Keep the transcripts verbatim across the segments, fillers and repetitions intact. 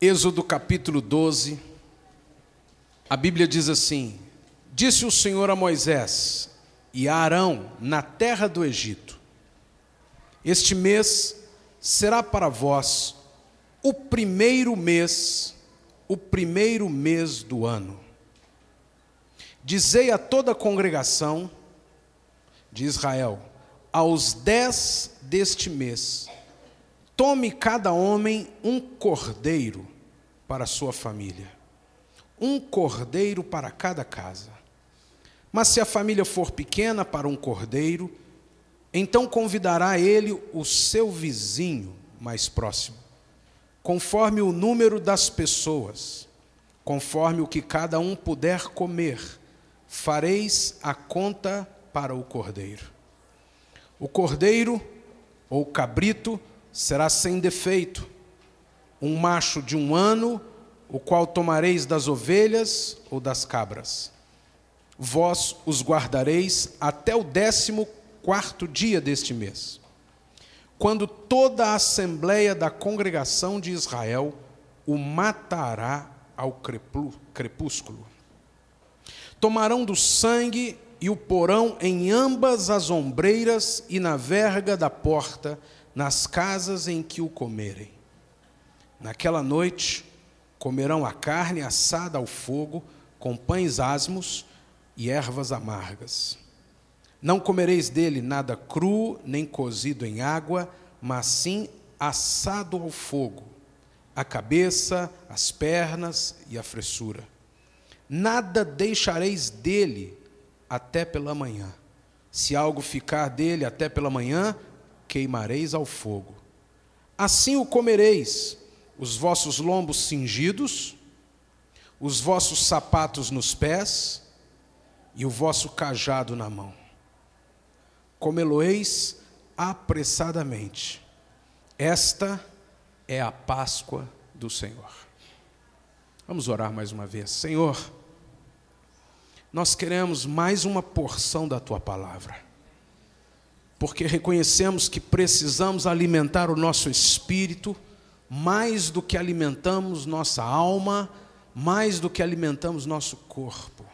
Êxodo capítulo doze, a Bíblia diz assim: disse o Senhor a Moisés e a Arão na terra do Egito: este mês será para vós o primeiro mês, o primeiro mês do ano. Dizei a toda a congregação de Israel: aos dez deste mês, tome cada homem um cordeiro para a sua família, um cordeiro para cada casa. Mas se a família for pequena para um cordeiro, então convidará ele o seu vizinho mais próximo, conforme o número das pessoas, conforme o que cada um puder comer, fareis a conta para o cordeiro. O cordeiro ou cabrito será sem defeito, um macho de um ano, o qual tomareis das ovelhas ou das cabras. Vós os guardareis até o décimo quarto dia deste mês, quando toda a assembleia da congregação de Israel o matará ao crepúsculo. Tomarão do sangue e o porão em ambas as ombreiras e na verga da porta, nas casas em que o comerem. Naquela noite comerão a carne assada ao fogo, com pães asmos e ervas amargas. Não comereis dele nada cru, nem cozido em água, mas sim assado ao fogo, a cabeça, as pernas e a fressura. Nada deixareis dele até pela manhã. Se algo ficar dele até pela manhã, queimareis ao fogo. Assim o comereis, os vossos lombos cingidos, os vossos sapatos nos pés e o vosso cajado na mão. Comê-lo-eis apressadamente. Esta é a Páscoa do Senhor. Vamos orar mais uma vez. Senhor, nós queremos mais uma porção da Tua palavra, porque reconhecemos que precisamos alimentar o nosso espírito mais do que alimentamos nossa alma, mais do que alimentamos nosso corpo.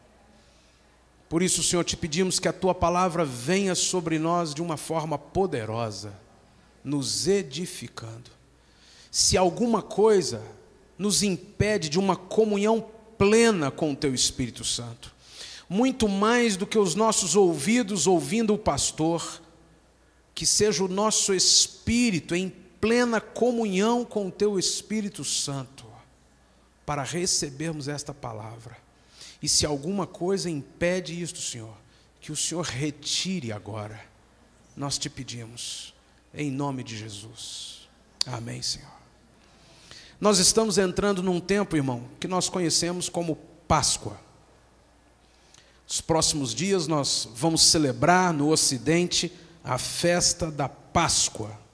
Por isso, Senhor, te pedimos que a Tua palavra venha sobre nós de uma forma poderosa, nos edificando. Se alguma coisa nos impede de uma comunhão plena com o Teu Espírito Santo, muito mais do que os nossos ouvidos ouvindo o pastor, que seja o nosso espírito em plena comunhão com o Teu Espírito Santo, para recebermos esta palavra. E se alguma coisa impede isto, Senhor, que o Senhor retire agora, nós te pedimos, em nome de Jesus. Amém, Senhor. Nós estamos entrando num tempo, irmão, que nós conhecemos como Páscoa. Nos próximos dias nós vamos celebrar no Ocidente a festa da Páscoa.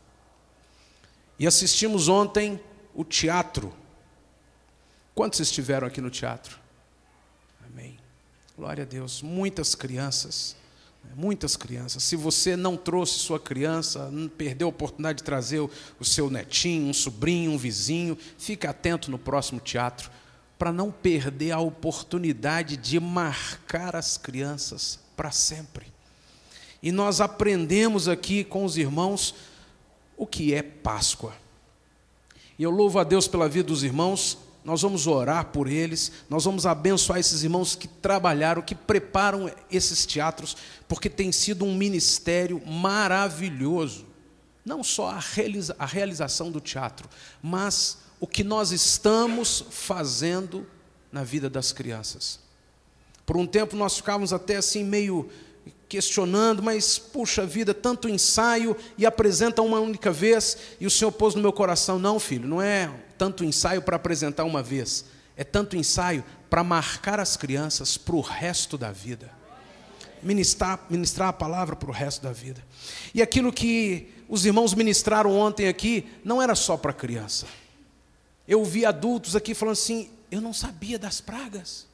E assistimos ontem o teatro. Quantos estiveram aqui no teatro? Amém. Glória a Deus. Muitas crianças, muitas crianças. Se você não trouxe sua criança, não perdeu a oportunidade de trazer o, o seu netinho, um sobrinho, um vizinho, fique atento no próximo teatro, para não perder a oportunidade de marcar as crianças para sempre. E nós aprendemos aqui com os irmãos o que é Páscoa. E eu louvo a Deus pela vida dos irmãos. Nós vamos orar por eles, nós vamos abençoar esses irmãos que trabalharam, que preparam esses teatros, porque tem sido um ministério maravilhoso. Não só a, realiza- a realização do teatro, mas o que nós estamos fazendo na vida das crianças. Por um tempo nós ficávamos até assim meio questionando, mas puxa vida, tanto ensaio e apresenta uma única vez, e o Senhor pôs no meu coração: não, filho, não é tanto ensaio para apresentar uma vez, é tanto ensaio para marcar as crianças para o resto da vida, ministrar, ministrar a palavra para o resto da vida. E aquilo que os irmãos ministraram ontem aqui não era só para criança. Eu vi adultos aqui falando assim: eu não sabia das pragas.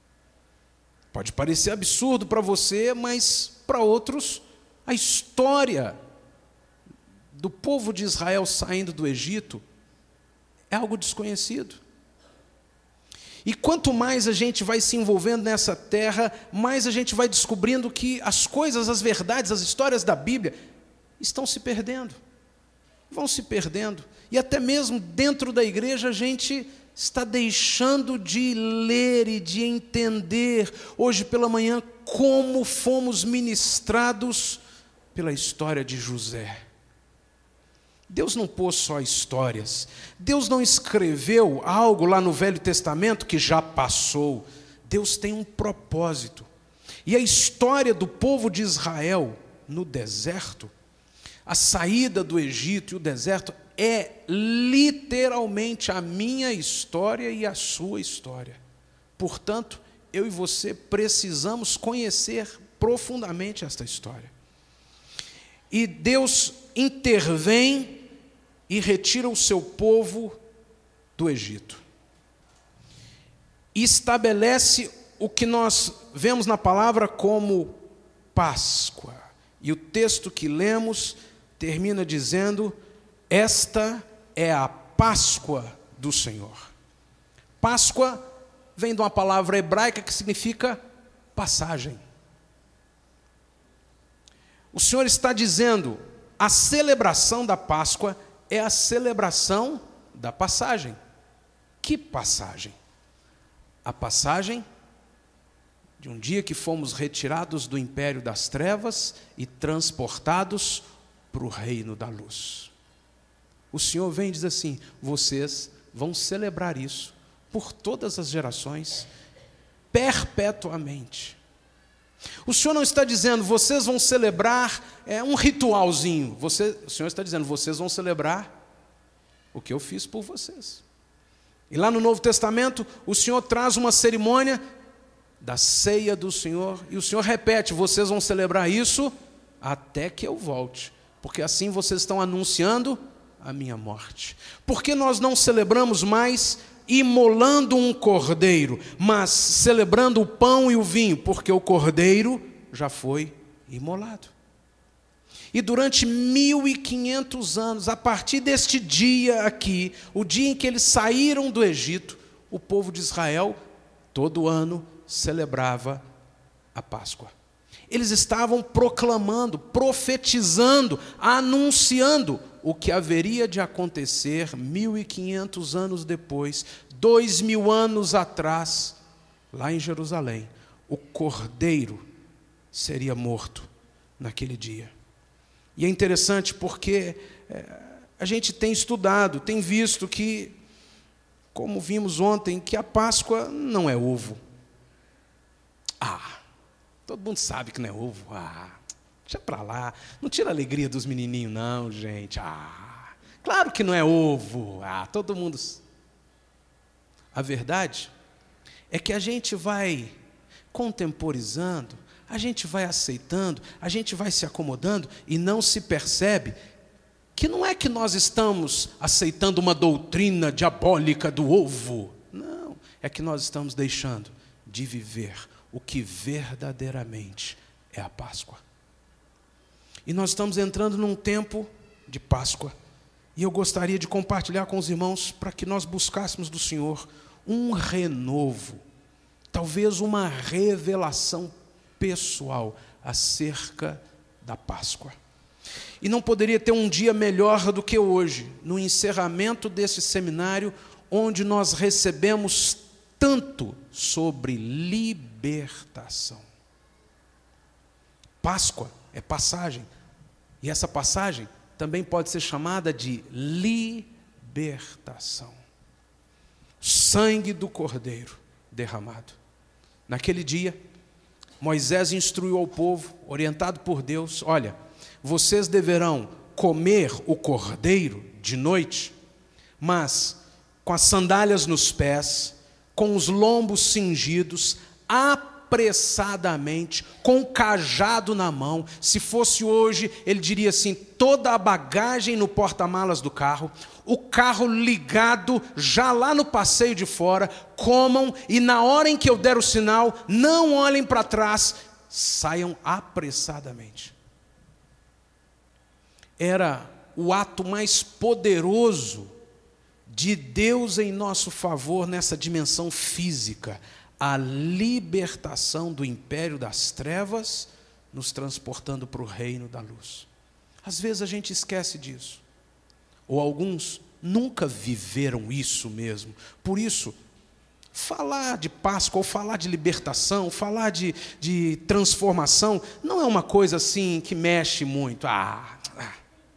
Pode parecer absurdo para você, mas para outros, a história do povo de Israel saindo do Egito É algo desconhecido. E quanto mais a gente vai se envolvendo nessa terra, mais a gente vai descobrindo que as coisas, as verdades, as histórias da Bíblia estão se perdendo. Vão se perdendo. E até mesmo dentro da igreja a gente está deixando de ler e de entender, hoje pela manhã, como fomos ministrados pela história de José. Deus não pôs só histórias. Deus não escreveu algo lá no Velho Testamento que já passou. Deus tem um propósito. E a história do povo de Israel no deserto, a saída do Egito e o deserto, é literalmente a minha história e a sua história. Portanto, eu e você precisamos conhecer profundamente esta história. E Deus intervém e retira o seu povo do Egito. E estabelece o que nós vemos na palavra como Páscoa. E o texto que lemos termina dizendo: esta é a Páscoa do Senhor. Páscoa vem de uma palavra hebraica que significa passagem. O Senhor está dizendo, a celebração da Páscoa é a celebração da passagem. Que passagem? A passagem de um dia que fomos retirados do império das trevas e transportados para o reino da luz. O Senhor vem e diz assim: vocês vão celebrar isso por todas as gerações, perpetuamente. O Senhor não está dizendo, vocês vão celebrar é, um ritualzinho. Você, o Senhor está dizendo, vocês vão celebrar o que eu fiz por vocês. E lá no Novo Testamento, o Senhor traz uma cerimônia da ceia do Senhor, e o Senhor repete, vocês vão celebrar isso até que eu volte, porque assim vocês estão anunciando a minha morte. Por que nós não celebramos mais imolando um cordeiro, mas celebrando o pão e o vinho? Porque o cordeiro já foi imolado. E durante mil e quinhentos anos, a partir deste dia aqui, o dia em que eles saíram do Egito, o povo de Israel, todo ano, celebrava a Páscoa. Eles estavam proclamando, profetizando, anunciando o que haveria de acontecer mil e quinhentos anos depois, dois mil anos atrás, lá em Jerusalém. O cordeiro seria morto naquele dia. E é interessante porque é, a gente tem estudado, tem visto que, como vimos ontem, que a Páscoa não é ovo. Ah, todo mundo sabe que não é ovo. Ah, deixa para lá. Não tira a alegria dos menininhos, não, gente. Ah, claro que não é ovo. Ah, todo mundo... A verdade é que a gente vai contemporizando, a gente vai aceitando, a gente vai se acomodando e não se percebe que não é que nós estamos aceitando uma doutrina diabólica do ovo. Não, é que nós estamos deixando de viver o que verdadeiramente é a Páscoa. E nós estamos entrando num tempo de Páscoa. E eu gostaria de compartilhar com os irmãos para que nós buscássemos do Senhor um renovo, talvez uma revelação pessoal acerca da Páscoa. E não poderia ter um dia melhor do que hoje, no encerramento desse seminário, onde nós recebemos tanto sobre libertação. Páscoa é passagem, e essa passagem também pode ser chamada de libertação. Sangue do Cordeiro derramado. Naquele dia, Moisés instruiu ao povo, orientado por Deus, olha, vocês deverão comer o cordeiro de noite, mas com as sandálias nos pés, com os lombos cingidos, apressadamente, com o cajado na mão. Se fosse hoje, ele diria assim, toda a bagagem no porta-malas do carro, o carro ligado já lá no passeio de fora, comam e na hora em que eu der o sinal, não olhem para trás, saiam apressadamente. Era o ato mais poderoso de Deus em nosso favor nessa dimensão física, a libertação do império das trevas, nos transportando para o reino da luz. Às vezes a gente esquece disso, ou alguns nunca viveram isso mesmo. Por isso, falar de Páscoa, ou falar de libertação, falar de, de transformação, não é uma coisa assim que mexe muito. Ah, ah.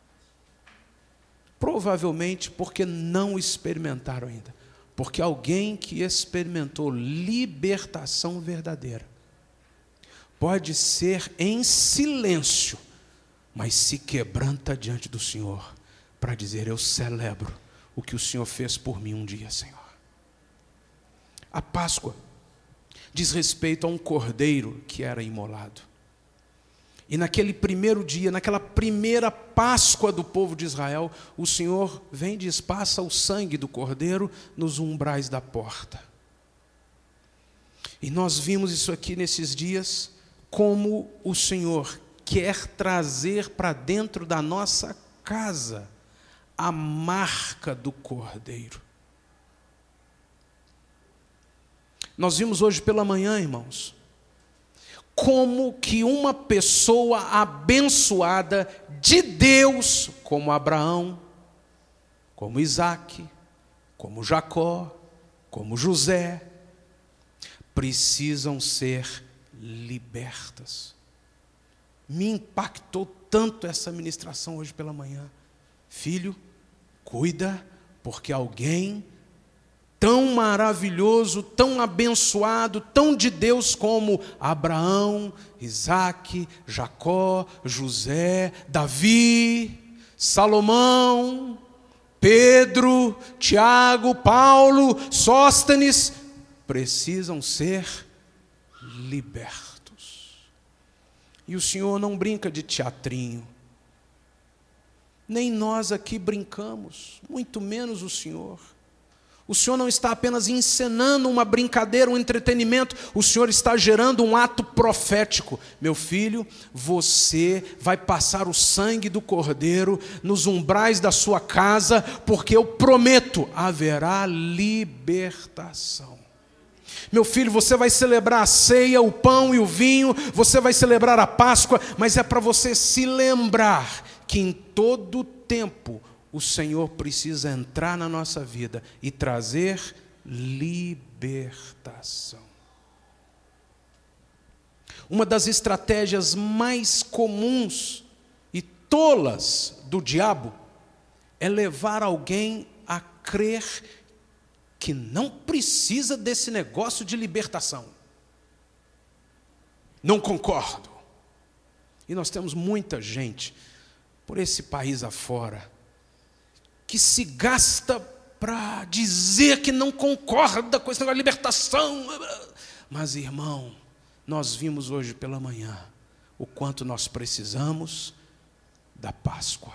Provavelmente porque não experimentaram ainda. Porque alguém que experimentou libertação verdadeira pode ser em silêncio, mas se quebranta diante do Senhor para dizer: eu celebro o que o Senhor fez por mim um dia, Senhor. A Páscoa diz respeito a um cordeiro que era imolado. E naquele primeiro dia, naquela primeira Páscoa do povo de Israel, o Senhor vem e diz: passa o sangue do cordeiro nos umbrais da porta. E nós vimos isso aqui nesses dias, como o Senhor quer trazer para dentro da nossa casa a marca do cordeiro. Nós vimos hoje pela manhã, irmãos, como que uma pessoa abençoada de Deus, como Abraão, como Isaac, como Jacó, como José, precisam ser libertas. Me impactou tanto essa ministração hoje pela manhã. Filho, cuida, porque alguém tão maravilhoso, tão abençoado, tão de Deus como Abraão, Isaac, Jacó, José, Davi, Salomão, Pedro, Tiago, Paulo, Sóstenes, precisam ser libertos. E o Senhor não brinca de teatrinho. Nem nós aqui brincamos, muito menos o Senhor. O Senhor não está apenas encenando uma brincadeira, um entretenimento. O Senhor está gerando um ato profético. Meu filho, você vai passar o sangue do cordeiro nos umbrais da sua casa, porque eu prometo, haverá libertação. Meu filho, você vai celebrar a ceia, o pão e o vinho, você vai celebrar a Páscoa, mas é para você se lembrar que em todo tempo o Senhor precisa entrar na nossa vida e trazer libertação. Uma das estratégias mais comuns e tolas do diabo é levar alguém a crer que não precisa desse negócio de libertação. Não concordo. E nós temos muita gente por esse país afora que se gasta para dizer que não concorda com esse negócio de libertação. Mas, irmão, nós vimos hoje pela manhã o quanto nós precisamos da Páscoa.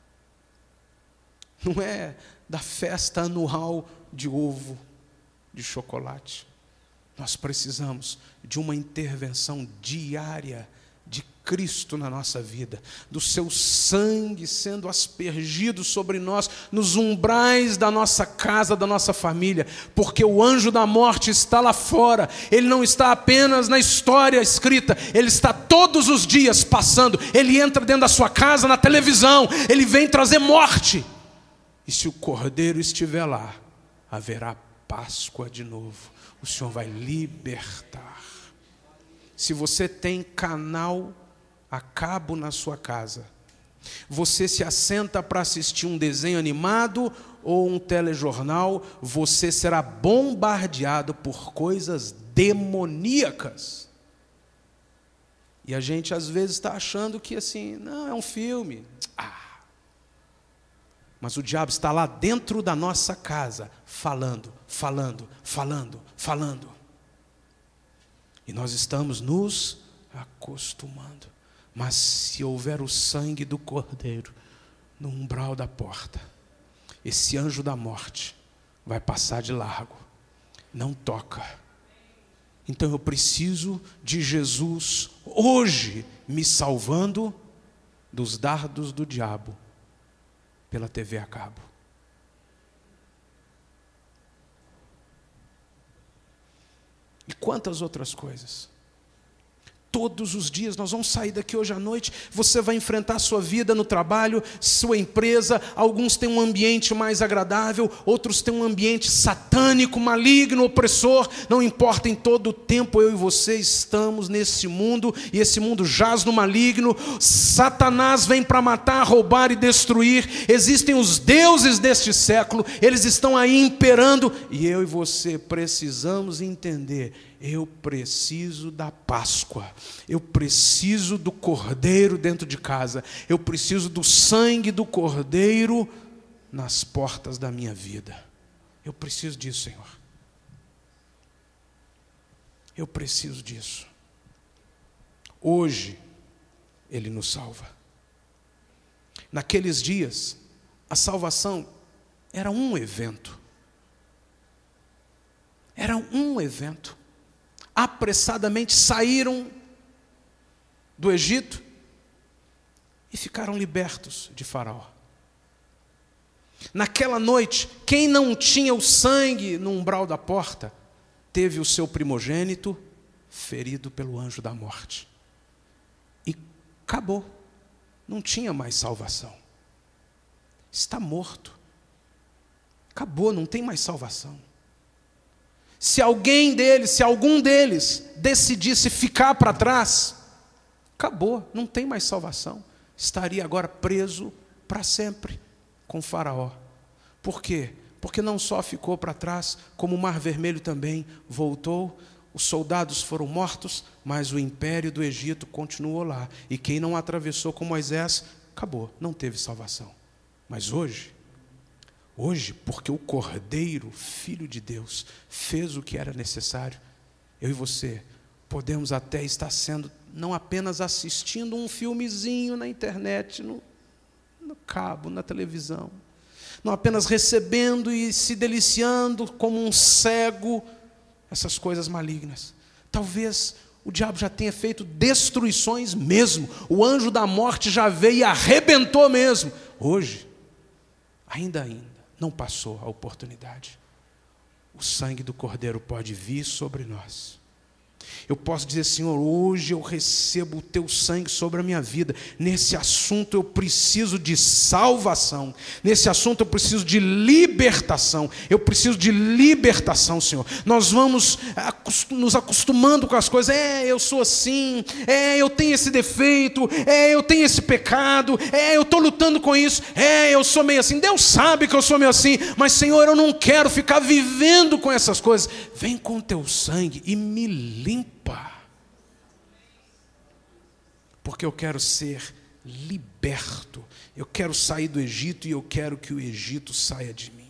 Não é da festa anual de ovo, de chocolate. Nós precisamos de uma intervenção diária de Cristo na nossa vida, do seu sangue sendo aspergido sobre nós, nos umbrais da nossa casa, da nossa família, porque o anjo da morte está lá fora. Ele não está apenas na história escrita, ele está todos os dias passando. Ele entra dentro da sua casa, na televisão, ele vem trazer morte. E se o cordeiro estiver lá, haverá Páscoa de novo. O Senhor vai libertar. Se você tem canal a cabo na sua casa, você se assenta para assistir um desenho animado ou um telejornal, você será bombardeado por coisas demoníacas. E a gente às vezes está achando que assim, não, é um filme. Ah. Mas o diabo está lá dentro da nossa casa, falando, falando, falando, falando. E nós estamos nos acostumando. Mas se houver o sangue do cordeiro no umbral da porta, esse anjo da morte vai passar de largo. Não toca. Então eu preciso de Jesus hoje me salvando dos dardos do diabo pela T V a cabo. E quantas outras coisas. Todos os dias, nós vamos sair daqui hoje à noite, você vai enfrentar a sua vida no trabalho, sua empresa, alguns têm um ambiente mais agradável, outros têm um ambiente satânico, maligno, opressor, não importa, em todo o tempo eu e você estamos nesse mundo, e esse mundo jaz no maligno, Satanás vem para matar, roubar e destruir, existem os deuses deste século, eles estão aí imperando, e eu e você precisamos entender, eu preciso da Páscoa, eu preciso do Cordeiro dentro de casa, eu preciso do sangue do Cordeiro nas portas da minha vida. Eu preciso disso, Senhor. Eu preciso disso. Hoje, Ele nos salva. Naqueles dias, a salvação era um evento. Era um evento. Apressadamente saíram do Egito e ficaram libertos de Faraó. Naquela noite, quem não tinha o sangue no umbral da porta, teve o seu primogênito ferido pelo anjo da morte. E acabou. Não tinha mais salvação. Está morto. Acabou, não tem mais salvação. Se alguém deles, se algum deles decidisse ficar para trás, acabou, não tem mais salvação. Estaria agora preso para sempre com Faraó. Por quê? Porque não só ficou para trás, como o Mar Vermelho também voltou, os soldados foram mortos, mas o império do Egito continuou lá. E quem não atravessou com Moisés, acabou, não teve salvação. Mas hoje, Hoje, porque o Cordeiro, Filho de Deus, fez o que era necessário, eu e você podemos até estar sendo, não apenas assistindo um filmezinho na internet, no, no cabo, na televisão, não apenas recebendo e se deliciando como um cego, essas coisas malignas. Talvez o diabo já tenha feito destruições mesmo, o anjo da morte já veio e arrebentou mesmo. Hoje, ainda ainda, não passou a oportunidade. O sangue do Cordeiro pode vir sobre nós. Eu posso dizer, Senhor, hoje eu recebo o teu sangue sobre a minha vida. Nesse assunto eu preciso de salvação. Nesse assunto eu preciso de libertação. Eu preciso de libertação, Senhor. Nós vamos nos acostumando com as coisas. É, eu sou assim. É, eu tenho esse defeito. É, eu tenho esse pecado. É, eu estou lutando com isso. É, eu sou meio assim. Deus sabe que eu sou meio assim. Mas, Senhor, eu não quero ficar vivendo com essas coisas. Vem com o teu sangue e me limpa. Porque eu quero ser liberto. Eu quero sair do Egito e eu quero que o Egito saia de mim.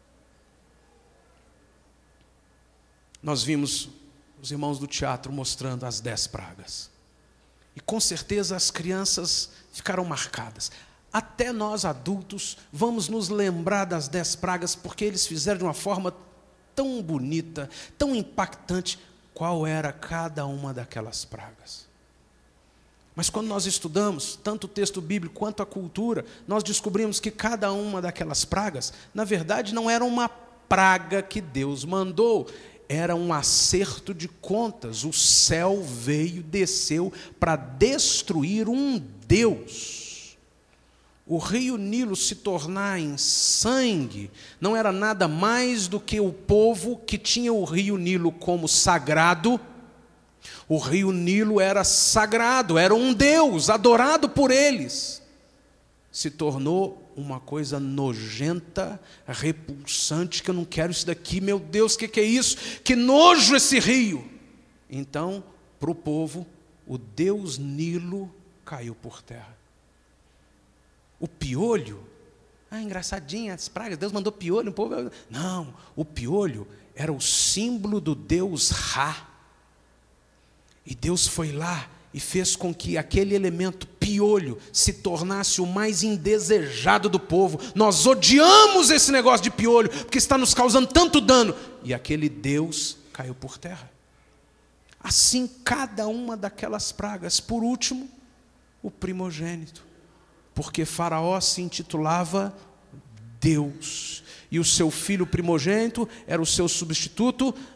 Nós vimos os irmãos do teatro mostrando as dez pragas. E com certeza as crianças ficaram marcadas. Até nós adultos vamos nos lembrar das dez pragas, porque eles fizeram de uma forma tão bonita, tão impactante, qual era cada uma daquelas pragas. Mas quando nós estudamos tanto o texto bíblico quanto a cultura, nós descobrimos que cada uma daquelas pragas, na verdade, não era uma praga que Deus mandou, era um acerto de contas. O céu veio, desceu para destruir um Deus. O rio Nilo se tornar em sangue não era nada mais do que o povo que tinha o rio Nilo como sagrado. O rio Nilo era sagrado, era um Deus adorado por eles. Se tornou uma coisa nojenta, repulsante, que eu não quero isso daqui, meu Deus, o que, que é isso? Que nojo esse rio! Então, para o povo, o Deus Nilo caiu por terra. O piolho, ah, engraçadinha, as pragas, Deus mandou piolho, o povo... Não, o piolho era o símbolo do Deus Ra. E Deus foi lá e fez com que aquele elemento piolho se tornasse o mais indesejado do povo. Nós odiamos esse negócio de piolho, porque está nos causando tanto dano. E aquele Deus caiu por terra. Assim, cada uma daquelas pragas. Por último, o primogênito. Porque Faraó se intitulava Deus. E o seu filho primogênito era o seu substituto,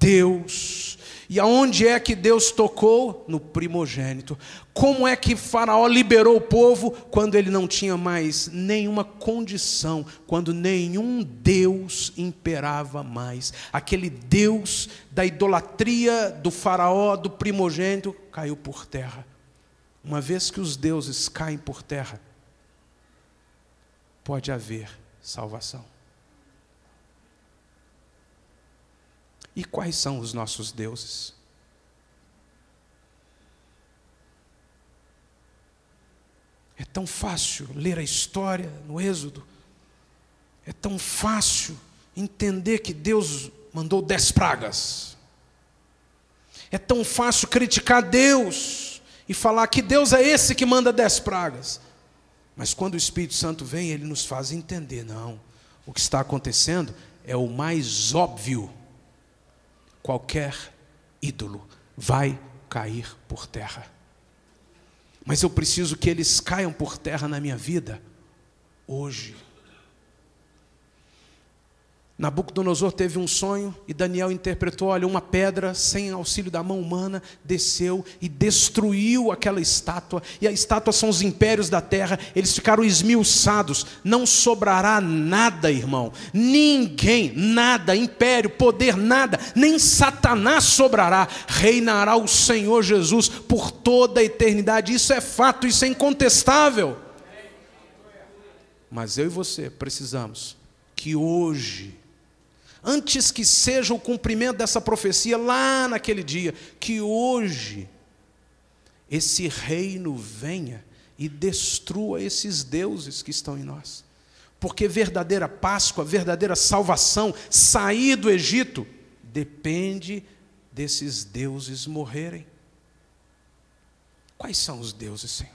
Deus. E aonde é que Deus tocou? No primogênito. Como é que Faraó liberou o povo? Quando ele não tinha mais nenhuma condição, quando nenhum Deus imperava mais. Aquele Deus da idolatria do Faraó, do primogênito, caiu por terra. Uma vez que os deuses caem por terra, pode haver salvação. E quais são os nossos deuses? É tão fácil ler a história no Êxodo. É tão fácil entender que Deus mandou dez pragas. É tão fácil criticar Deus e falar que Deus é esse que manda dez pragas. Mas quando o Espírito Santo vem, ele nos faz entender, não. O que está acontecendo é o mais óbvio. Qualquer ídolo vai cair por terra. Mas eu preciso que eles caiam por terra na minha vida hoje. Nabucodonosor teve um sonho e Daniel interpretou, olha, uma pedra sem auxílio da mão humana desceu e destruiu aquela estátua. E a estátua são os impérios da terra, eles ficaram esmiuçados. Não sobrará nada, irmão. Ninguém, nada, império, poder, nada. Nem Satanás sobrará. Reinará o Senhor Jesus por toda a eternidade. Isso é fato, isso é incontestável. Mas eu e você precisamos que hoje, antes que seja o cumprimento dessa profecia lá naquele dia, que hoje esse reino venha e destrua esses deuses que estão em nós. Porque verdadeira Páscoa, verdadeira salvação, sair do Egito, depende desses deuses morrerem. Quais são os deuses, Senhor?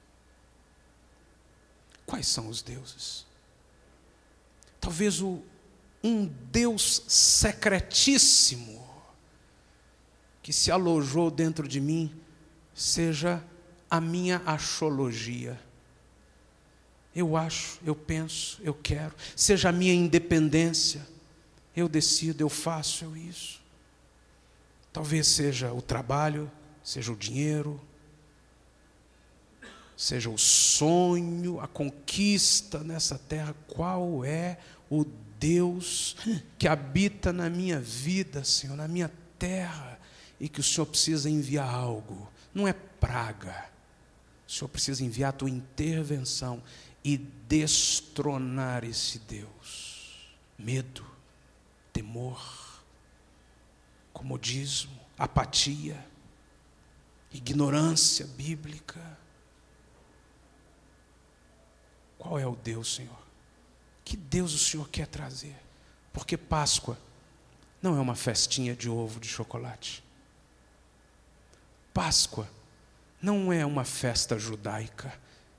Quais são os deuses? Talvez o um Deus secretíssimo que se alojou dentro de mim seja a minha axologia. Eu acho, eu penso, eu quero. Seja a minha independência. Eu decido, eu faço, eu isso. Talvez seja o trabalho, seja o dinheiro, seja o sonho, a conquista nessa terra. Qual é o Deus que habita na minha vida, Senhor, na minha terra, e que o Senhor precisa enviar algo? Não é praga. O Senhor precisa enviar a tua intervenção e destronar esse Deus. Medo, temor, comodismo, apatia, ignorância bíblica. Qual é o Deus, Senhor? Que Deus o Senhor quer trazer? Porque Páscoa não é uma festinha de ovo de chocolate. Páscoa não é uma festa judaica.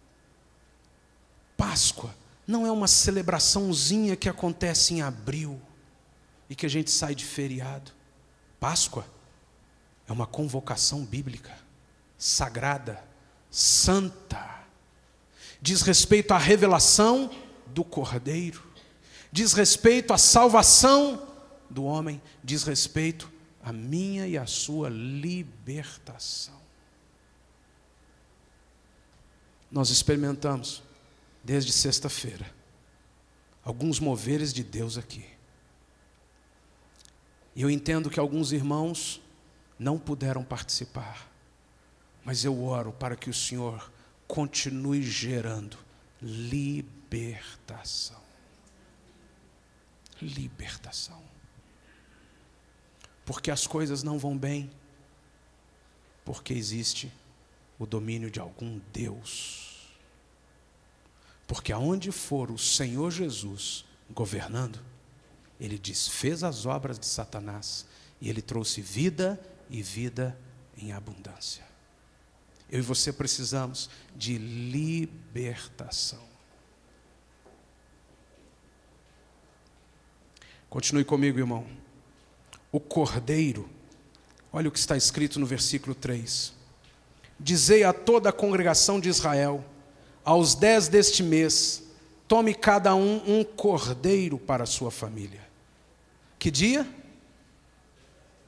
Páscoa não é uma celebraçãozinha que acontece em abril e que a gente sai de feriado. Páscoa é uma convocação bíblica, sagrada, santa. Diz respeito à revelação do Cordeiro, diz respeito à salvação do homem, diz respeito à minha e à sua libertação. Nós experimentamos, desde sexta-feira, alguns moveres de Deus aqui. E eu entendo que alguns irmãos não puderam participar, mas eu oro para que o Senhor continue gerando libertação. Libertação. Porque as coisas não vão bem, porque existe o domínio de algum Deus. Porque aonde for o Senhor Jesus governando, Ele desfez as obras de Satanás e Ele trouxe vida e vida em abundância. Eu e você precisamos de libertação. Continue comigo, irmão. O Cordeiro, olha o que está escrito no versículo três. Dizei a toda a congregação de Israel, aos dez deste mês, tome cada um um cordeiro para a sua família. Que dia?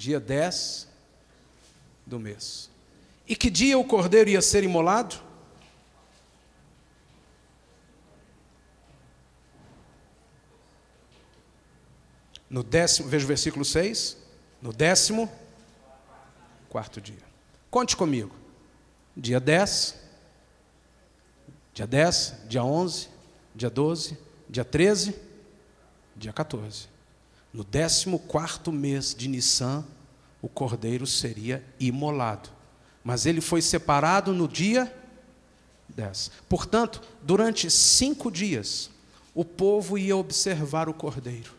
dia dez do mês. E que dia o cordeiro ia ser imolado? No décimo, veja o versículo seis, no décimo quarto dia. Conte comigo. Dia dez, dia dez, dia onze, dia doze, dia treze, dia quatorze. No décimo quarto mês de Nissan, o cordeiro seria imolado. Mas ele foi separado no dia dez. Portanto, durante cinco dias, o povo ia observar o cordeiro.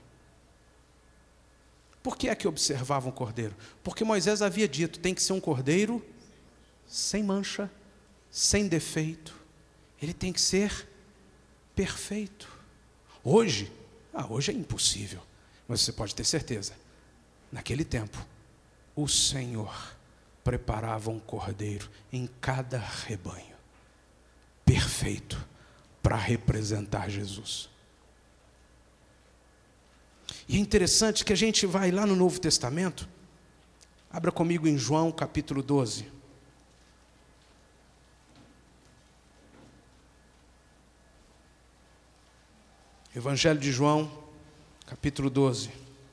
Por que é que observavam o cordeiro? Porque Moisés havia dito, tem que ser um cordeiro sem mancha, sem defeito. Ele tem que ser perfeito. Hoje, ah, hoje é impossível, mas você pode ter certeza, naquele tempo, o Senhor preparava um cordeiro em cada rebanho, perfeito, para representar Jesus. E é interessante que a gente vai lá no Novo Testamento, abra comigo em João capítulo doze. Evangelho de João, capítulo doze.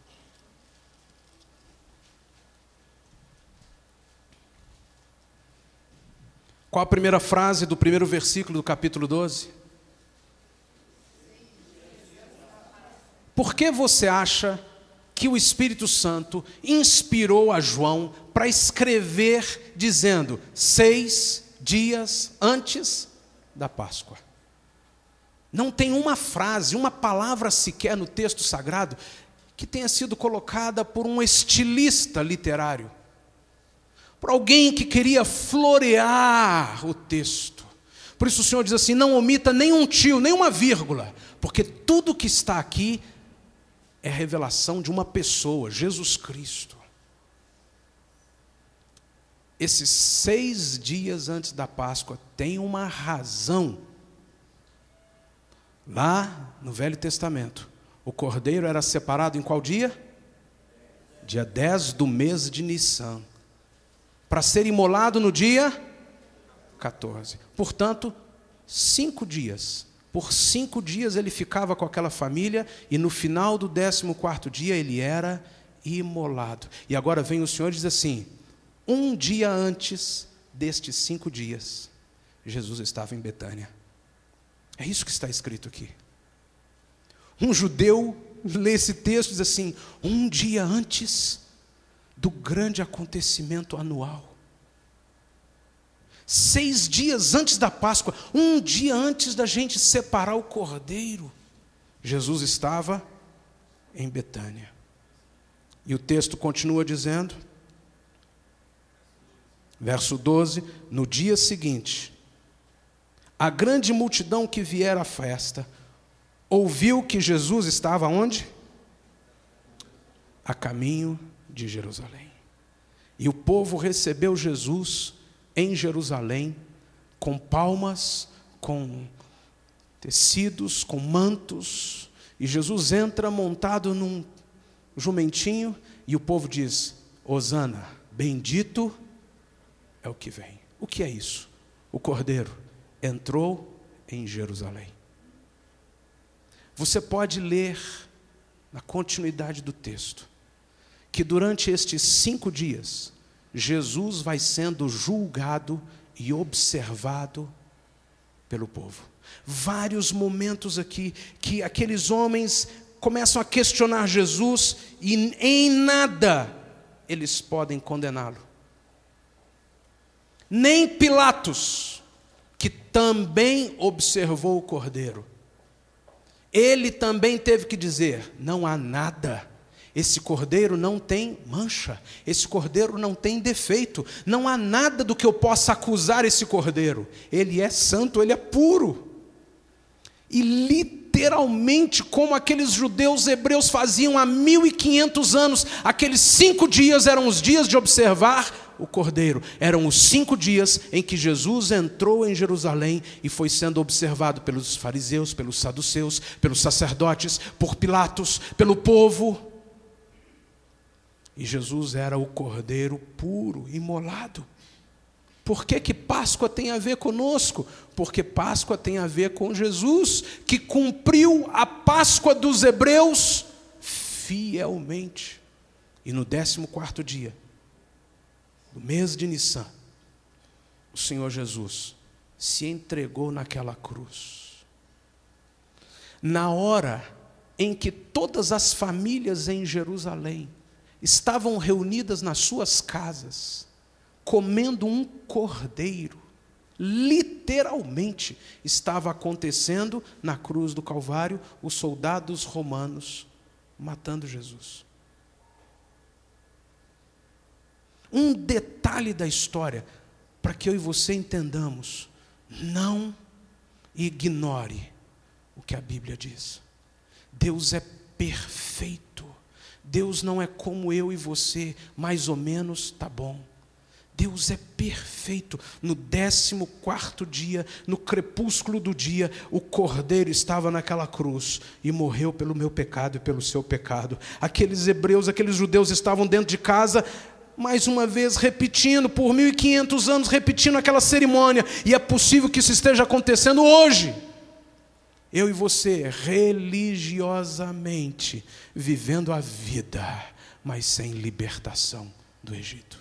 Qual a primeira frase do primeiro versículo do capítulo doze? Por que você acha que o Espírito Santo inspirou a João para escrever dizendo seis dias antes da Páscoa? Não tem uma frase, uma palavra sequer no texto sagrado que tenha sido colocada por um estilista literário, por alguém que queria florear o texto. Por isso o Senhor diz assim, não omita nenhum tio, nenhuma vírgula, porque tudo que está aqui é a revelação de uma pessoa, Jesus Cristo. Esses seis dias antes da Páscoa tem uma razão. Lá no Velho Testamento, o cordeiro era separado em qual dia? Dia dez do mês de Nissan. Para ser imolado no dia quatorze. Portanto, cinco dias. Por cinco dias ele ficava com aquela família e no final do décimo quarto dia ele era imolado. E agora vem o Senhor e diz assim, um dia antes destes cinco dias, Jesus estava em Betânia. É isso que está escrito aqui. Um judeu lê esse texto e diz assim, um dia antes do grande acontecimento anual. Seis dias antes da Páscoa, um dia antes da gente separar o cordeiro, Jesus estava em Betânia. E o texto continua dizendo, verso doze, no dia seguinte, a grande multidão que viera à festa, ouviu que Jesus estava onde? A caminho de Jerusalém. E o povo recebeu Jesus em Jerusalém, com palmas, com tecidos, com mantos, e Jesus entra montado num jumentinho, e o povo diz, Hosana, bendito é o que vem. O que é isso? O cordeiro entrou em Jerusalém. Você pode ler, na continuidade do texto, que durante estes cinco dias, Jesus vai sendo julgado e observado pelo povo. Vários momentos aqui que aqueles homens começam a questionar Jesus e em nada eles podem condená-lo. Nem Pilatos, que também observou o cordeiro, ele também teve que dizer, não há nada. Esse cordeiro não tem mancha, esse cordeiro não tem defeito, não há nada do que eu possa acusar esse cordeiro. Ele é santo, ele é puro. E literalmente, como aqueles judeus hebreus faziam há mil e quinhentos anos, aqueles cinco dias eram os dias de observar o cordeiro. Eram os cinco dias em que Jesus entrou em Jerusalém e foi sendo observado pelos fariseus, pelos saduceus, pelos sacerdotes, por Pilatos, pelo povo. E Jesus era o cordeiro puro, imolado. Por que que Páscoa tem a ver conosco? Porque Páscoa tem a ver com Jesus, que cumpriu a Páscoa dos hebreus fielmente. E no décimo quarto dia, do mês de Nissan, o Senhor Jesus se entregou naquela cruz. Na hora em que todas as famílias em Jerusalém estavam reunidas nas suas casas, comendo um cordeiro, literalmente estava acontecendo na cruz do Calvário, os soldados romanos matando Jesus. Um detalhe da história, para que eu e você entendamos: não ignore o que a Bíblia diz. Deus é perfeito. Deus não é como eu e você, mais ou menos, tá bom. Deus é perfeito. No décimo quarto dia, no crepúsculo do dia, o Cordeiro estava naquela cruz e morreu pelo meu pecado e pelo seu pecado. Aqueles hebreus, aqueles judeus estavam dentro de casa, mais uma vez repetindo, por mil e quinhentos anos, repetindo aquela cerimônia. E é possível que isso esteja acontecendo hoje. Eu e você, religiosamente, vivendo a vida, mas sem libertação do Egito.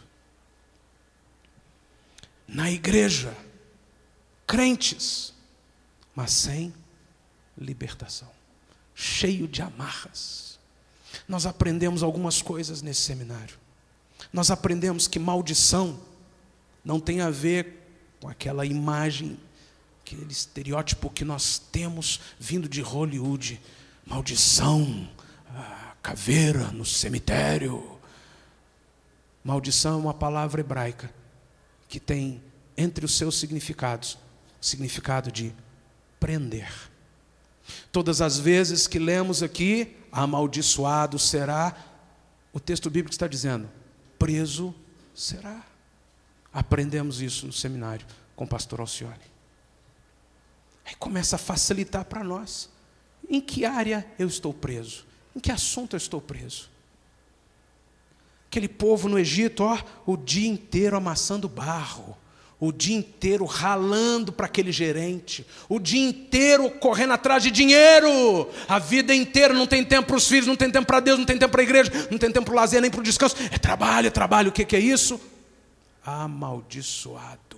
Na igreja, crentes, mas sem libertação, cheio de amarras. Nós aprendemos algumas coisas nesse seminário. Nós aprendemos que maldição não tem a ver com aquela imagem, aquele estereótipo que nós temos vindo de Hollywood. Maldição, caveira no cemitério. Maldição é uma palavra hebraica que tem entre os seus significados o significado de prender. Todas as vezes que lemos aqui, amaldiçoado será, o texto bíblico está dizendo, preso será. Aprendemos isso no seminário com o pastor Alcione. Aí começa a facilitar para nós. Em que área eu estou preso? Em que assunto eu estou preso? Aquele povo no Egito, ó, o dia inteiro amassando barro, o dia inteiro ralando para aquele gerente, o dia inteiro correndo atrás de dinheiro, a vida inteira, não tem tempo para os filhos, não tem tempo para Deus, não tem tempo para a igreja, não tem tempo para o lazer, nem para o descanso, é trabalho, é trabalho. O que, que é isso? Amaldiçoado.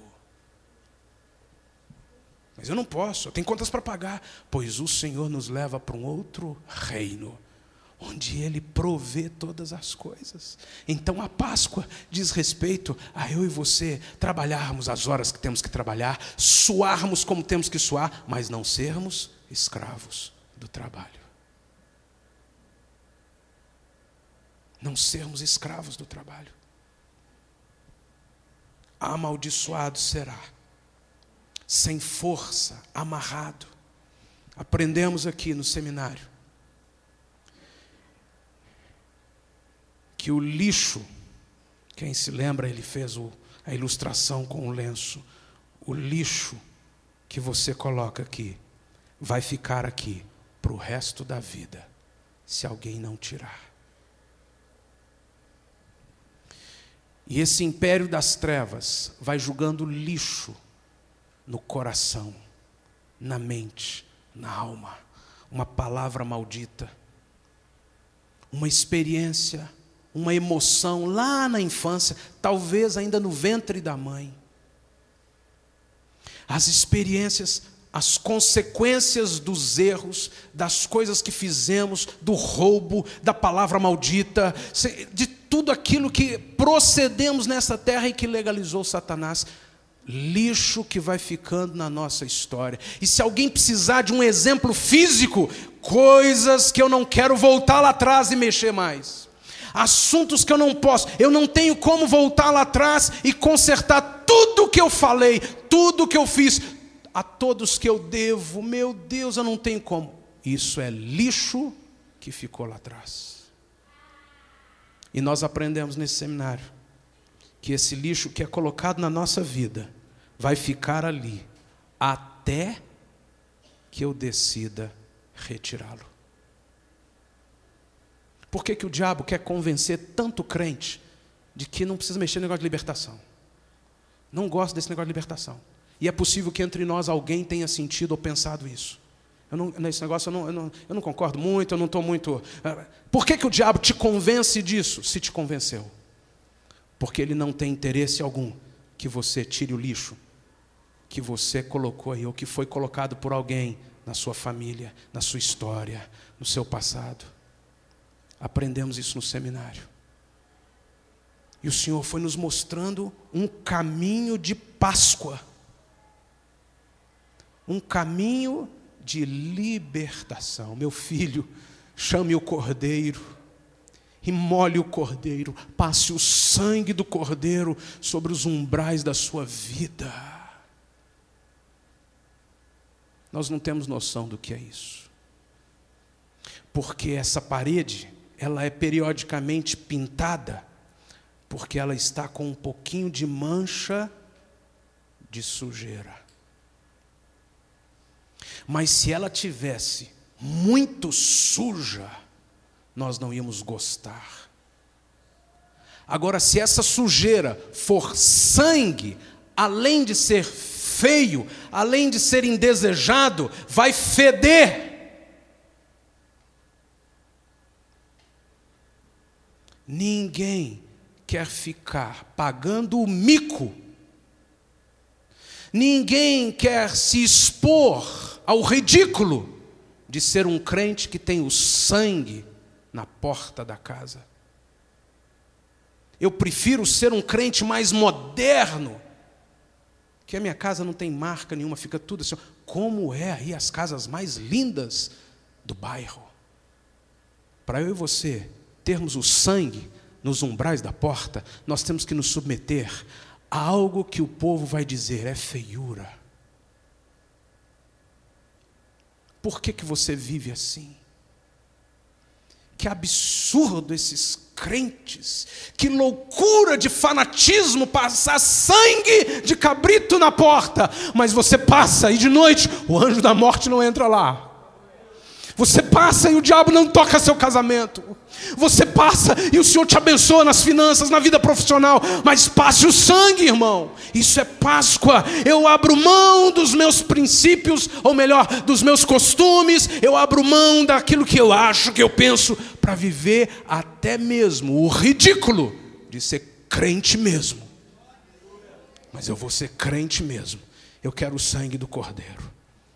Mas eu não posso, eu tenho contas para pagar, pois o Senhor nos leva para um outro reino, onde Ele provê todas as coisas. Então a Páscoa diz respeito a eu e você trabalharmos as horas que temos que trabalhar, suarmos como temos que suar, mas não sermos escravos do trabalho. Não sermos escravos do trabalho. Amaldiçoado será, sem força, amarrado. Aprendemos aqui no seminário que o lixo, quem se lembra, ele fez o, a ilustração com o lenço, o lixo que você coloca aqui, vai ficar aqui para o resto da vida, se alguém não tirar. E esse império das trevas vai jogando lixo no coração, na mente, na alma, uma palavra maldita, uma experiência, uma emoção lá na infância, talvez ainda no ventre da mãe. As experiências, as consequências dos erros, das coisas que fizemos, do roubo, da palavra maldita, de tudo aquilo que procedemos nessa terra e que legalizou Satanás. Lixo que vai ficando na nossa história. E se alguém precisar de um exemplo físico, coisas que eu não quero voltar lá atrás e mexer mais. Assuntos que eu não posso, eu não tenho como voltar lá atrás e consertar tudo que eu falei, tudo que eu fiz, a todos que eu devo, meu Deus, eu não tenho como. Isso é lixo que ficou lá atrás. E nós aprendemos nesse seminário que esse lixo que é colocado na nossa vida vai ficar ali até que eu decida retirá-lo. Por que que o diabo quer convencer tanto crente de que não precisa mexer no negócio de libertação? Não gosto desse negócio de libertação. E é possível que entre nós alguém tenha sentido ou pensado isso. Eu não, nesse negócio eu não, eu, não, eu não concordo muito, eu não estou muito... Por que que o diabo te convence disso, se te convenceu? Porque ele não tem interesse algum que você tire o lixo que você colocou aí, ou que foi colocado por alguém na sua família, na sua história, no seu passado. Aprendemos isso no seminário. E o Senhor foi nos mostrando um caminho de Páscoa. Um caminho de libertação. Meu filho, chame o cordeiro, imole o cordeiro, passe o sangue do cordeiro sobre os umbrais da sua vida. Nós não temos noção do que é isso. Porque essa parede, ela é periodicamente pintada, porque ela está com um pouquinho de mancha de sujeira. Mas se ela tivesse muito suja, nós não íamos gostar. Agora, se essa sujeira for sangue, além de ser feio, além de ser indesejado, vai feder. Ninguém quer ficar pagando o mico. Ninguém quer se expor ao ridículo de ser um crente que tem o sangue na porta da casa. Eu prefiro ser um crente mais moderno, que a minha casa não tem marca nenhuma, fica tudo assim. Como é aí as casas mais lindas do bairro? Para eu e você termos o sangue nos umbrais da porta, nós temos que nos submeter a algo que o povo vai dizer é feiura. Por que que você vive assim? Que absurdo esses crentes, que loucura de fanatismo passar sangue de cabrito na porta, mas você passa e de noite o anjo da morte não entra lá. Você passa e o diabo não toca seu casamento. Você passa e o Senhor te abençoa nas finanças, na vida profissional, mas passe o sangue, irmão. Isso é Páscoa. Eu abro mão dos meus princípios, ou melhor, dos meus costumes. Eu abro mão daquilo que eu acho, que eu penso, para viver até mesmo o ridículo de ser crente mesmo. Mas eu vou ser crente mesmo. Eu quero o sangue do Cordeiro.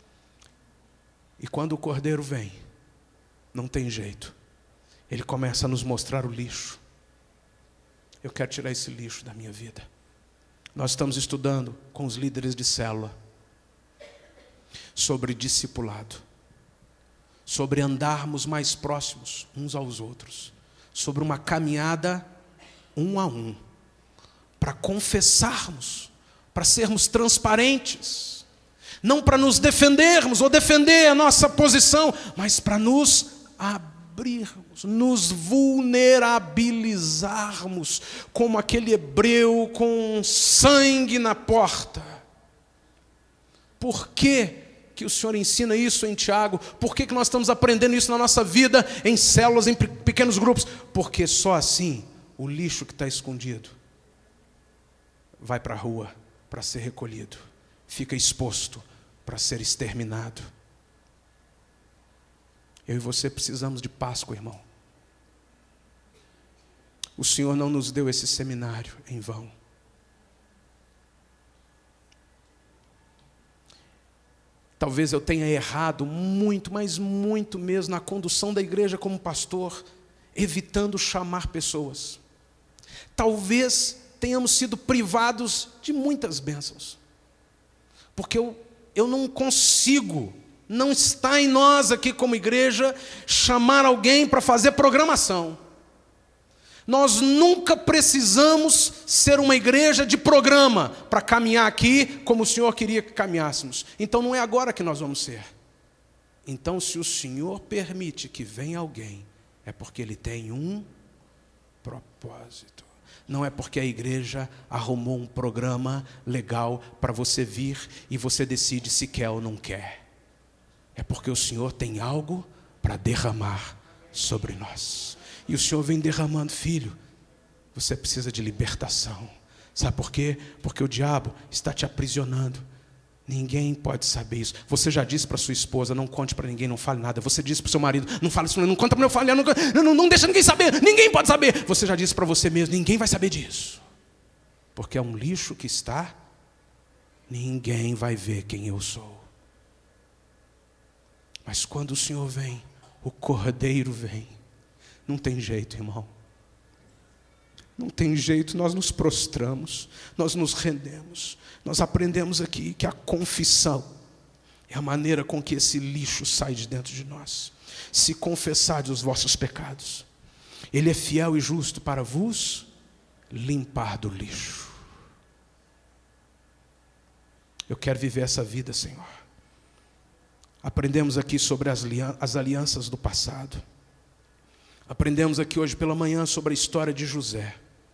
E quando o Cordeiro vem, não tem jeito. Ele começa a nos mostrar o lixo. Eu quero tirar esse lixo da minha vida. Nós estamos estudando com os líderes de célula sobre discipulado, sobre andarmos mais próximos uns aos outros, sobre uma caminhada um a um, para confessarmos, para sermos transparentes. Não para nos defendermos ou defender a nossa posição, mas para nos abrirmos, nos vulnerabilizarmos, como aquele hebreu com sangue na porta. Por que que o Senhor ensina isso em Tiago? Por que que nós estamos aprendendo isso na nossa vida, em células, em pequenos grupos? Porque só assim o lixo que está escondido vai para a rua para ser recolhido. Fica exposto para ser exterminado. Eu e você precisamos de Páscoa, irmão. O Senhor não nos deu esse seminário em vão. Talvez eu tenha errado muito, mas muito mesmo na condução da igreja como pastor, evitando chamar pessoas. Talvez tenhamos sido privados de muitas bênçãos. Porque eu, eu não consigo, não está em nós aqui como igreja, chamar alguém para fazer programação. Nós nunca precisamos ser uma igreja de programa para caminhar aqui como o Senhor queria que caminhássemos. Então não é agora que nós vamos ser. Então se o Senhor permite que venha alguém, é porque Ele tem um propósito. Não é porque a igreja arrumou um programa legal para você vir e você decide se quer ou não quer. É porque o Senhor tem algo para derramar sobre nós. E o Senhor vem derramando, filho, você precisa de libertação. Sabe por quê? Porque o diabo está te aprisionando. Ninguém pode saber isso. Você já disse para sua esposa, não conte para ninguém, não fale nada. Você disse para o seu marido, não fale isso, não conta para meu filho, não, não, não deixa ninguém saber, ninguém pode saber. Você já disse para você mesmo, ninguém vai saber disso. Porque é um lixo que está, ninguém vai ver quem eu sou. Mas quando o Senhor vem, o Cordeiro vem, não tem jeito, irmão. Não tem jeito, nós nos prostramos, nós nos rendemos. Nós aprendemos aqui que a confissão é a maneira com que esse lixo sai de dentro de nós. Se confessardes os vossos pecados, Ele é fiel e justo para vos limpar do lixo. Eu quero viver essa vida, Senhor. Aprendemos aqui sobre as alianças do passado. Aprendemos aqui hoje pela manhã sobre a história de José.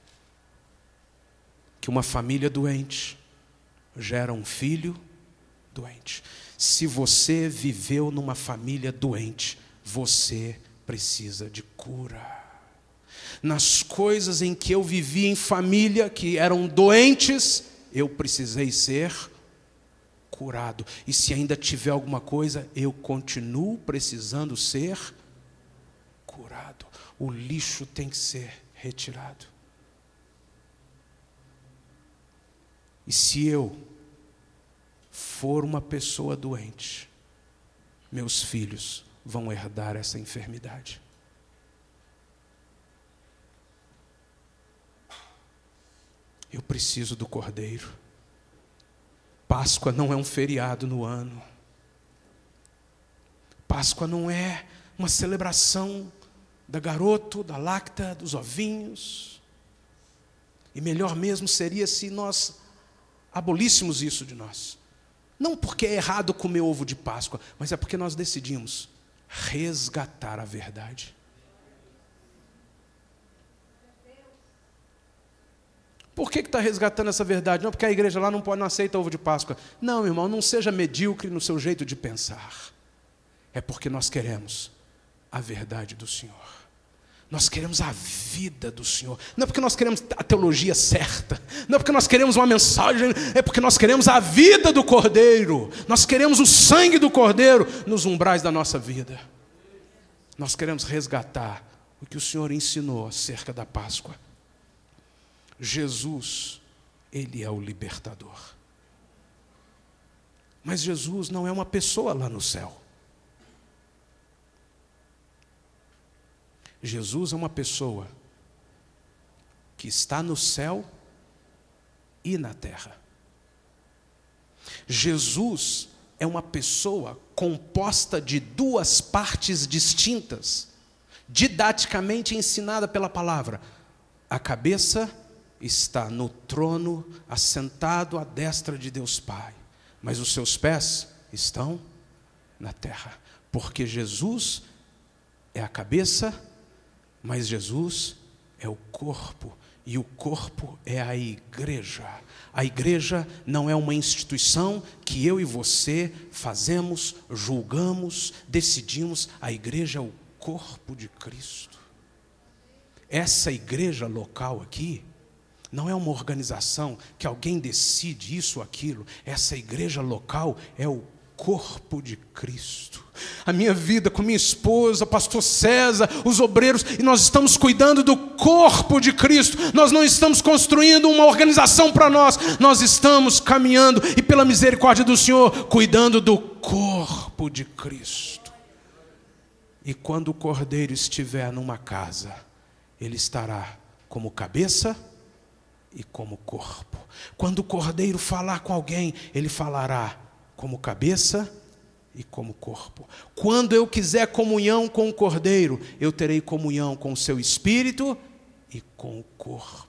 Que uma família doente gera um filho doente. Se você viveu numa família doente, você precisa de cura. Nas coisas em que eu vivi em família que eram doentes, eu precisei ser curado. E se ainda tiver alguma coisa, eu continuo precisando ser curado. O lixo tem que ser retirado. E se eu for uma pessoa doente, meus filhos vão herdar essa enfermidade. Eu preciso do Cordeiro. Páscoa não é um feriado no ano. Páscoa não é uma celebração da garoto, da lacta, dos ovinhos. E melhor mesmo seria se nós abolíssemos isso de nós. Não porque é errado comer ovo de Páscoa, mas é porque nós decidimos resgatar a verdade. Por que está resgatando essa verdade? Não, porque a igreja lá não pode, não aceita ovo de Páscoa. Não, meu irmão, não seja medíocre no seu jeito de pensar. É porque nós queremos a verdade do Senhor. Nós queremos a vida do Senhor. Não é porque nós queremos a teologia certa. Não é porque nós queremos uma mensagem. É porque nós queremos a vida do Cordeiro. Nós queremos o sangue do Cordeiro nos umbrais da nossa vida. Nós queremos resgatar o que o Senhor ensinou acerca da Páscoa. Jesus, Ele é o libertador. Mas Jesus não é uma pessoa lá no céu. Jesus é uma pessoa que está no céu e na terra. Jesus é uma pessoa composta de duas partes distintas, didaticamente ensinada pela palavra. A cabeça está no trono, assentado à destra de Deus Pai, mas os seus pés estão na terra, porque Jesus é a cabeça, mas Jesus é o corpo, e o corpo é a igreja. A igreja não é uma instituição que eu e você fazemos, julgamos, decidimos. A igreja é o corpo de Cristo. Essa igreja local aqui não é uma organização que alguém decide isso ou aquilo. Essa igreja local é o corpo de Cristo. A minha vida com minha esposa, pastor César, os obreiros, e nós estamos cuidando do corpo de Cristo. Nós não estamos construindo uma organização para nós. Nós estamos caminhando e pela misericórdia do Senhor, cuidando do corpo de Cristo. E quando o Cordeiro estiver numa casa, ele estará como cabeça e como corpo. Quando o Cordeiro falar com alguém, ele falará como cabeça e como corpo. Quando eu quiser comunhão com o Cordeiro, eu terei comunhão com o seu espírito e com o corpo.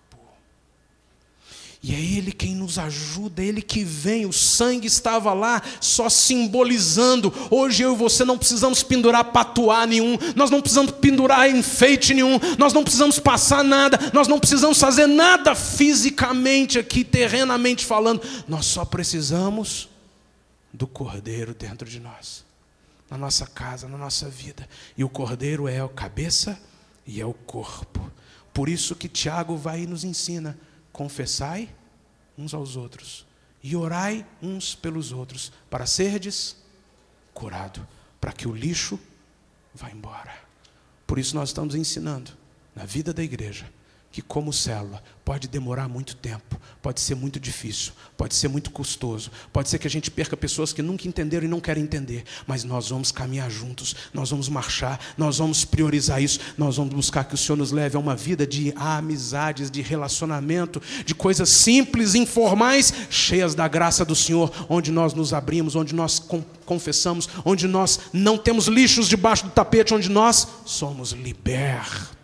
E é Ele quem nos ajuda, é Ele que vem. O sangue estava lá só simbolizando. Hoje eu e você não precisamos pendurar patuá nenhum, nós não precisamos pendurar enfeite nenhum, nós não precisamos passar nada, nós não precisamos fazer nada fisicamente aqui, terrenamente falando. Nós só precisamos do Cordeiro dentro de nós, na nossa casa, na nossa vida. E o Cordeiro é a cabeça e é o corpo. Por isso que Tiago vai e nos ensina: confessai uns aos outros e orai uns pelos outros, para serdes curado, para que o lixo vá embora. Por isso nós estamos ensinando na vida da igreja que, como célula, pode demorar muito tempo, pode ser muito difícil, pode ser muito custoso, pode ser que a gente perca pessoas que nunca entenderam e não querem entender, mas nós vamos caminhar juntos, nós vamos marchar, nós vamos priorizar isso, nós vamos buscar que o Senhor nos leve a uma vida de amizades, de relacionamento, de coisas simples, informais, cheias da graça do Senhor, onde nós nos abrimos, onde nós confessamos, onde nós não temos lixos debaixo do tapete, onde nós somos libertos.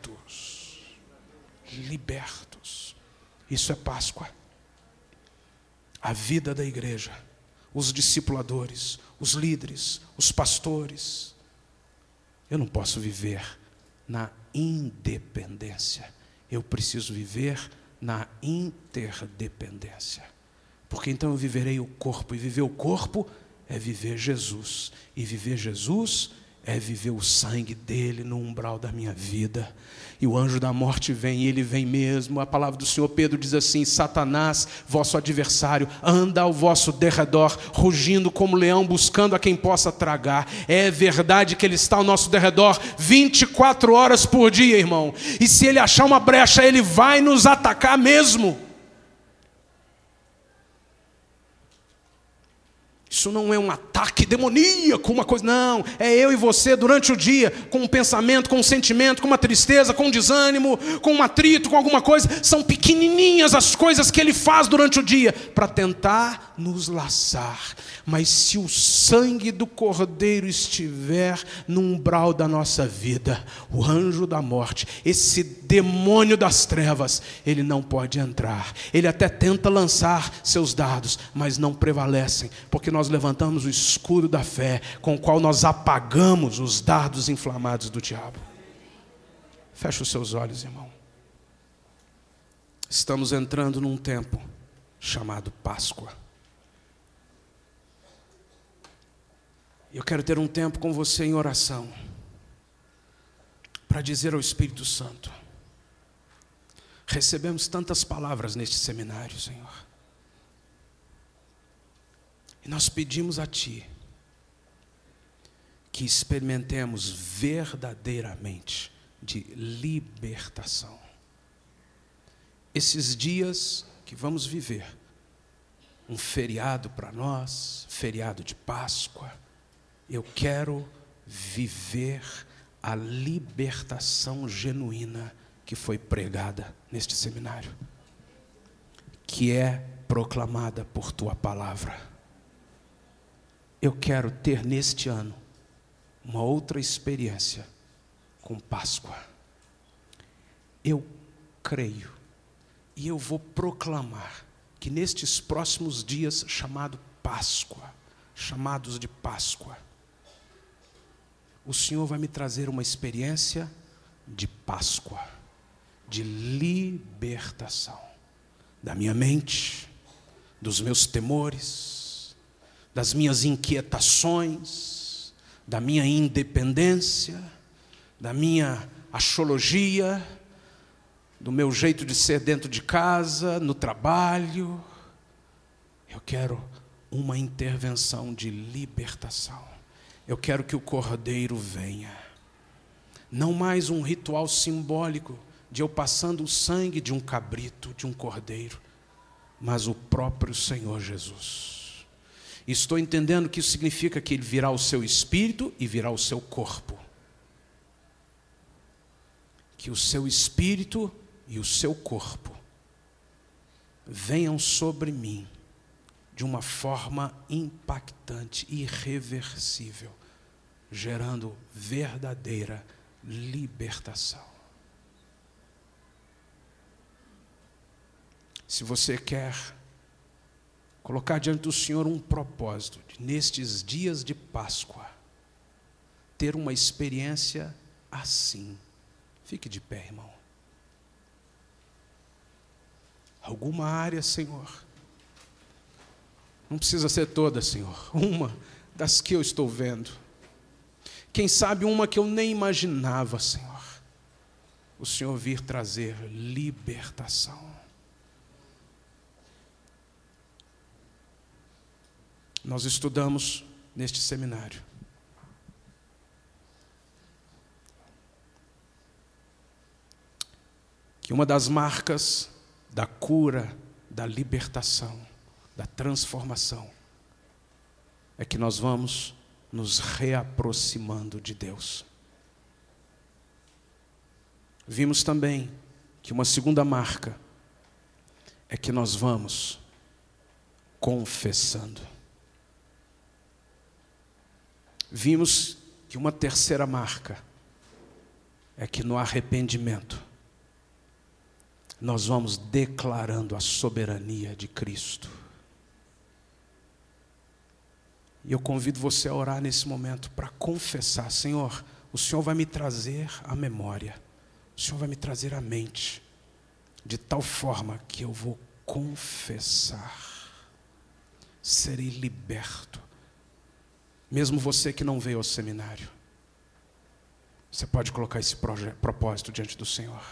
Libertos. Isso é Páscoa. A vida da igreja, os discipuladores, os líderes, os pastores. Eu não posso viver na independência. Eu preciso viver na interdependência. Porque então eu viverei o corpo. E viver o corpo é viver Jesus. E viver Jesus é viver o sangue dele no umbral da minha vida. E o anjo da morte vem, e ele vem mesmo. A palavra do Senhor, Pedro diz assim: Satanás, vosso adversário, anda ao vosso derredor, rugindo como leão, buscando a quem possa tragar. É verdade que ele está ao nosso derredor vinte e quatro horas por dia, irmão. E se ele achar uma brecha, ele vai nos atacar mesmo. Isso não é um ataque demoníaco, uma coisa, não. É eu e você durante o dia, com um pensamento, com um sentimento, com uma tristeza, com um desânimo, com um atrito, com alguma coisa. São pequenininhas as coisas que ele faz durante o dia para tentar nos laçar. Mas se o sangue do Cordeiro estiver no umbral da nossa vida, o anjo da morte, esse demônio das trevas, ele não pode entrar. Ele até tenta lançar seus dardos, mas não prevalecem, porque nós levantamos o escudo da fé, com o qual nós apagamos os dardos inflamados do diabo. Feche os seus olhos, irmão. Estamos entrando num tempo chamado Páscoa. Eu quero ter um tempo com você em oração, para dizer ao Espírito Santo: recebemos tantas palavras neste seminário, Senhor, e nós pedimos a Ti que experimentemos verdadeiramente de libertação. Esses dias que vamos viver, um feriado para nós, feriado de Páscoa, eu quero viver a libertação genuína que foi pregada neste seminário, que é proclamada por Tua palavra. Eu quero ter neste ano uma outra experiência com Páscoa. Eu creio e eu vou proclamar que nestes próximos dias chamado Páscoa, chamados de Páscoa, o Senhor vai me trazer uma experiência de Páscoa, de libertação da minha mente, dos meus temores, das minhas inquietações, da minha independência, da minha axologia, do meu jeito de ser dentro de casa, no trabalho. Eu quero uma intervenção de libertação. Eu quero que o Cordeiro venha. Não mais um ritual simbólico de eu passando o sangue de um cabrito, de um cordeiro, mas o próprio Senhor Jesus. Estou entendendo que isso significa que Ele virá o seu espírito e virá o seu corpo. Que o seu espírito e o seu corpo venham sobre mim de uma forma impactante, irreversível, gerando verdadeira libertação. Se você quer colocar diante do Senhor um propósito, de, nestes dias de Páscoa, ter uma experiência assim, fique de pé, irmão. Alguma área, Senhor, não precisa ser toda, Senhor, uma das que eu estou vendo. Quem sabe uma que eu nem imaginava, Senhor. o Senhor vir trazer libertação. Nós estudamos neste seminário que uma das marcas da cura, da libertação, da transformação, é que nós vamos nos reaproximando de Deus. Vimos também que uma segunda marca é que nós vamos confessando. Vimos que uma terceira marca é que no arrependimento nós vamos declarando a soberania de Cristo. E eu convido você a orar nesse momento para confessar: Senhor, o Senhor vai me trazer a memória, o Senhor vai me trazer a mente, de tal forma que eu vou confessar, serei liberto. Mesmo você que não veio ao seminário, você pode colocar esse proje- propósito diante do Senhor.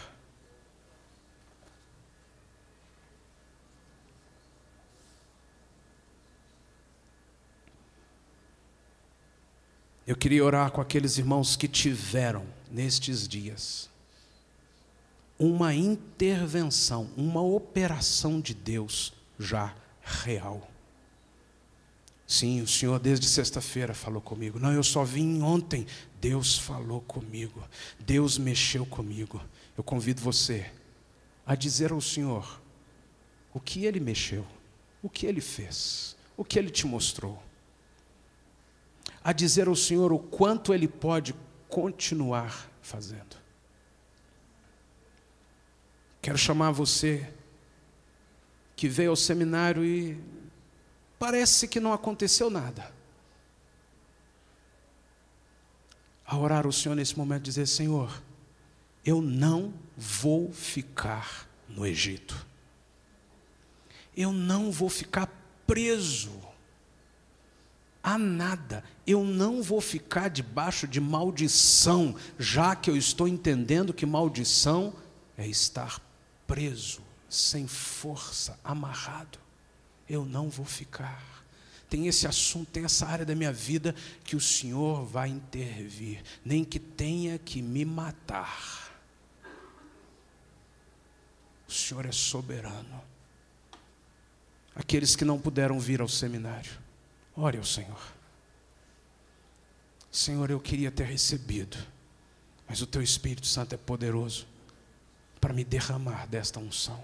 Eu queria orar com aqueles irmãos que tiveram, nestes dias, uma intervenção, uma operação de Deus já real. Sim, o Senhor desde sexta-feira falou comigo. Não, eu só vim ontem. Deus falou comigo. Deus mexeu comigo. Eu convido você a dizer ao Senhor o que Ele mexeu, o que Ele fez, o que Ele te mostrou. A dizer ao Senhor o quanto Ele pode continuar fazendo. Quero chamar você que veio ao seminário e parece que não aconteceu nada, a orar ao Senhor nesse momento, dizer: Senhor, eu não vou ficar no Egito, eu não vou ficar preso a nada, eu não vou ficar debaixo de maldição, já que eu estou entendendo que maldição é estar preso, sem força, amarrado. Eu não vou ficar. Tem esse assunto, tem essa área da minha vida que o Senhor vai intervir, nem que tenha que me matar. O Senhor é soberano. Aqueles que não puderam vir ao seminário, ore ao Senhor. Senhor, eu queria ter recebido, mas o Teu Espírito Santo é poderoso para me derramar desta unção.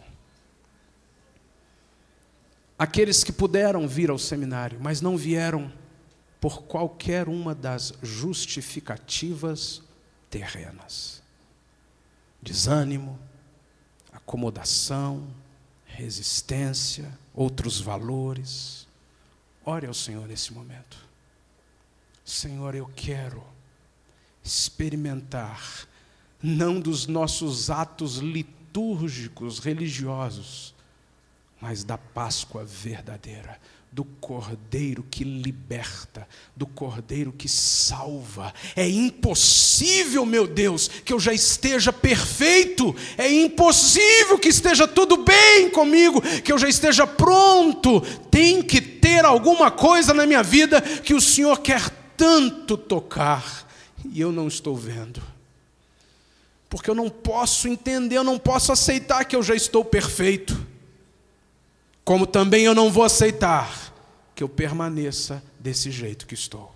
Aqueles que puderam vir ao seminário, mas não vieram por qualquer uma das justificativas terrenas. Desânimo, acomodação, resistência, outros valores. Ore ao Senhor nesse momento. Senhor, eu quero experimentar, não dos nossos atos litúrgicos, religiosos, mas da Páscoa verdadeira, do Cordeiro que liberta, do Cordeiro que salva. É impossível, meu Deus, que eu já esteja perfeito, é impossível que esteja tudo bem comigo, que eu já esteja pronto. Tem que ter alguma coisa na minha vida que o Senhor quer tanto tocar, e eu não estou vendo. Porque eu não posso entender, eu não posso aceitar que eu já estou perfeito. Como também eu não vou aceitar que eu permaneça desse jeito que estou.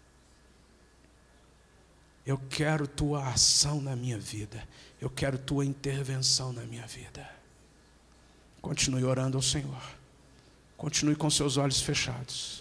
Eu quero Tua ação na minha vida. Eu quero Tua intervenção na minha vida. Continue orando ao Senhor. Continue com seus olhos fechados.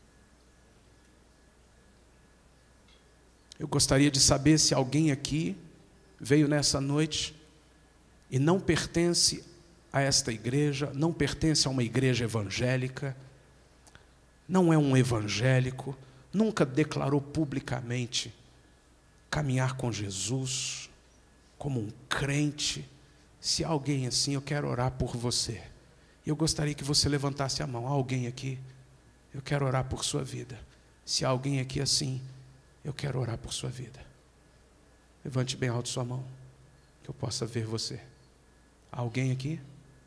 Eu gostaria de saber se alguém aqui veio nessa noite e não pertence a esta igreja, não pertence a uma igreja evangélica, não é um evangélico, nunca declarou publicamente caminhar com Jesus, como um crente. Se há alguém assim, eu quero orar por você. Eu gostaria que você levantasse a mão. Há alguém aqui? Eu quero orar por sua vida. Se há alguém aqui assim, eu quero orar por sua vida. Levante bem alto sua mão. que eu possa ver você. Há alguém aqui?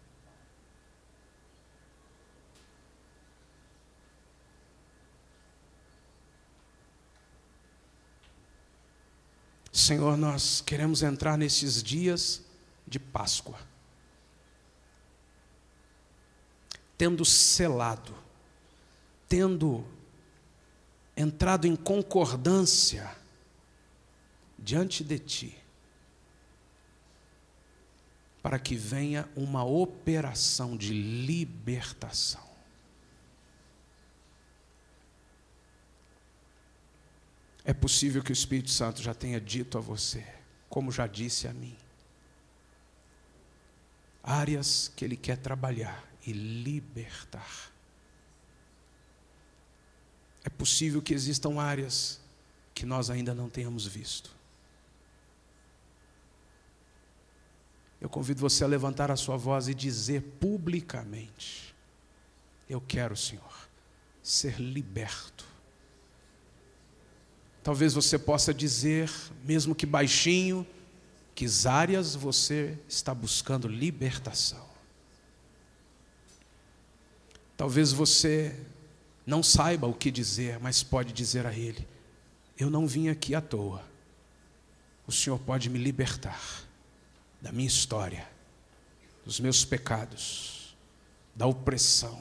Senhor, nós queremos entrar nesses dias de Páscoa, tendo selado, tendo entrado em concordância diante de Ti, para que venha uma operação de libertação. É possível que o Espírito Santo já tenha dito a você, como já disse a mim, áreas que Ele quer trabalhar e libertar. É possível que existam áreas que nós ainda não tenhamos visto. Eu convido você a levantar a sua voz e dizer publicamente: eu quero, Senhor, ser liberto. Talvez você possa dizer, mesmo que baixinho, que áreas você está buscando libertação. Talvez você não saiba o que dizer, mas pode dizer a Ele: eu não vim aqui à toa. O Senhor pode me libertar da minha história, dos meus pecados, da opressão,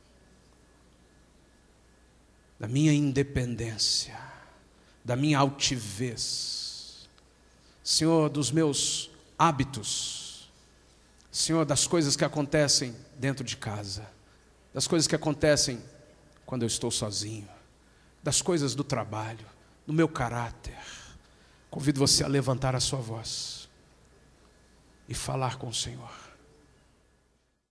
da minha independência, da minha altivez, Senhor, dos meus hábitos, Senhor, das coisas que acontecem dentro de casa, das coisas que acontecem quando eu estou sozinho, das coisas do trabalho, do meu caráter. Convido você a levantar a sua voz e falar com o Senhor.